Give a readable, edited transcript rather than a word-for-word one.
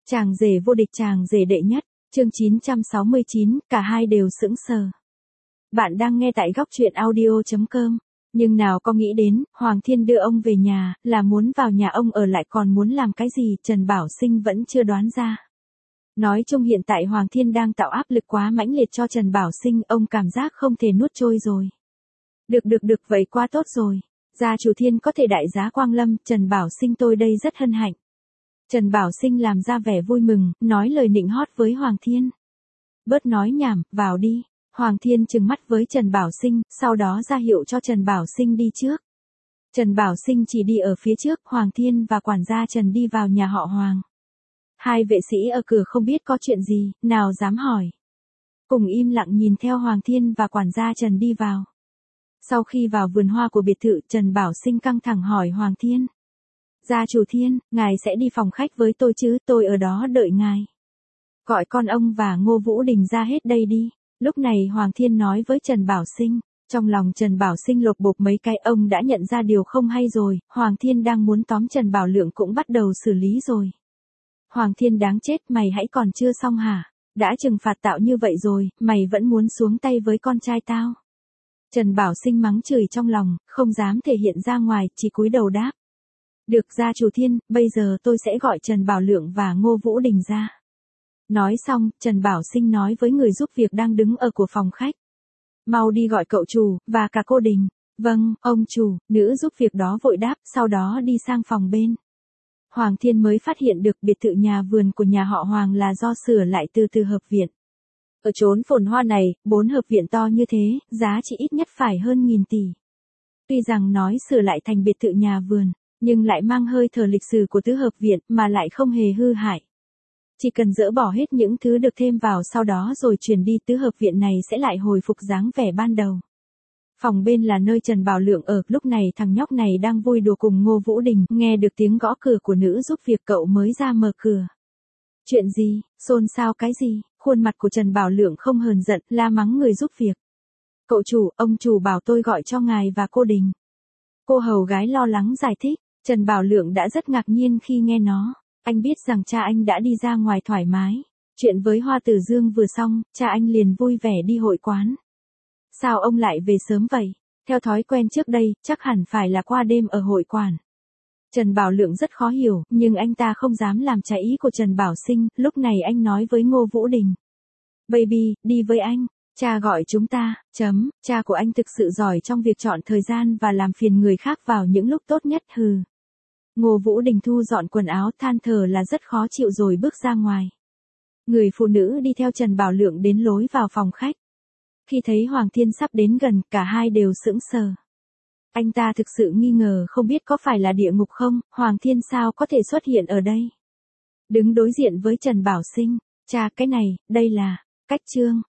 Chàng rể vô địch chàng rể đệ nhất, chương 969, cả hai đều sững sờ. Bạn đang nghe tại góc truyện audio.com. Nhưng nào có nghĩ đến, Hoàng Thiên đưa ông về nhà, là muốn vào nhà ông ở lại còn muốn làm cái gì, Trần Bảo Sinh vẫn chưa đoán ra. Nói chung hiện tại Hoàng Thiên đang tạo áp lực quá mãnh liệt cho Trần Bảo Sinh, ông cảm giác không thể nuốt trôi rồi. Được, vậy quá tốt rồi. Gia chủ Thiên có thể đại giá quang lâm, Trần Bảo Sinh tôi đây rất hân hạnh. Trần Bảo Sinh làm ra vẻ vui mừng, nói lời nịnh hót với Hoàng Thiên. Bớt nói nhảm, vào đi. Hoàng Thiên trừng mắt với Trần Bảo Sinh, sau đó ra hiệu cho Trần Bảo Sinh đi trước. Trần Bảo Sinh chỉ đi ở phía trước, Hoàng Thiên và quản gia Trần đi vào nhà họ Hoàng. Hai vệ sĩ ở cửa không biết có chuyện gì, nào dám hỏi. Cùng im lặng nhìn theo Hoàng Thiên và quản gia Trần đi vào. Sau khi vào vườn hoa của biệt thự, Trần Bảo Sinh căng thẳng hỏi Hoàng Thiên. Gia chủ Thiên, ngài sẽ đi phòng khách với tôi chứ, tôi ở đó đợi ngài. Gọi con ông và Ngô Vũ Đình ra hết đây đi. Lúc này Hoàng Thiên nói với Trần Bảo Sinh. Trong lòng Trần Bảo Sinh lột bột mấy cái, ông đã nhận ra điều không hay rồi, Hoàng Thiên đang muốn tóm Trần Bảo Lượng cũng bắt đầu xử lý rồi. Hoàng Thiên đáng chết, mày hãy còn chưa xong hả? Đã trừng phạt tạo như vậy rồi, mày vẫn muốn xuống tay với con trai tao. Trần Bảo Sinh mắng chửi trong lòng, không dám thể hiện ra ngoài, chỉ cúi đầu đáp. Được gia chủ Thiên, bây giờ tôi sẽ gọi Trần Bảo Lượng và Ngô Vũ Đình ra. Nói xong, Trần Bảo Sinh nói với người giúp việc đang đứng ở của phòng khách. Mau đi gọi cậu chủ, và cả cô Đình. Vâng, ông chủ, nữ giúp việc đó vội đáp, sau đó đi sang phòng bên. Hoàng Thiên mới phát hiện được biệt thự nhà vườn của nhà họ Hoàng là do sửa lại từ hợp viện. Ở chốn phồn hoa này, 4 hợp viện to như thế, giá trị ít nhất phải hơn 1.000 tỷ. Tuy rằng nói sửa lại thành biệt thự nhà vườn, nhưng lại mang hơi thở lịch sử của tứ hợp viện mà lại không hề hư hại. Chỉ cần dỡ bỏ hết những thứ được thêm vào sau đó rồi chuyển đi, tứ hợp viện này sẽ lại hồi phục dáng vẻ ban đầu. Phòng bên là nơi Trần Bảo Lượng ở, lúc này thằng nhóc này đang vui đùa cùng Ngô Vũ Đình, nghe được tiếng gõ cửa của nữ giúp việc cậu mới ra mở cửa. Chuyện gì, xôn xao cái gì, khuôn mặt của Trần Bảo Lượng không hờn giận, la mắng người giúp việc. Cậu chủ, ông chủ bảo tôi gọi cho ngài và cô Đình. Cô hầu gái lo lắng giải thích, Trần Bảo Lượng đã rất ngạc nhiên khi nghe nó. Anh biết rằng cha anh đã đi ra ngoài thoải mái. Chuyện với Hoa Tử Dương vừa xong, cha anh liền vui vẻ đi hội quán. Sao ông lại về sớm vậy? Theo thói quen trước đây, chắc hẳn phải là qua đêm ở hội quán. Trần Bảo Lượng rất khó hiểu, nhưng anh ta không dám làm trái ý của Trần Bảo Sinh, lúc này anh nói với Ngô Vũ Đình. Baby, đi với anh, cha gọi chúng ta, cha của anh thực sự giỏi trong việc chọn thời gian và làm phiền người khác vào những lúc tốt nhất, hừ. Ngô Vũ Đình thu dọn quần áo, than thở là rất khó chịu rồi bước ra ngoài. Người phụ nữ đi theo Trần Bảo Lượng đến lối vào phòng khách. Khi thấy Hoàng Thiên sắp đến gần, cả hai đều sững sờ. Anh ta thực sự nghi ngờ không biết có phải là địa ngục không, Hoàng Thiên sao có thể xuất hiện ở đây. Đứng đối diện với Trần Bảo Sinh, cha cái này, đây là, cách chương,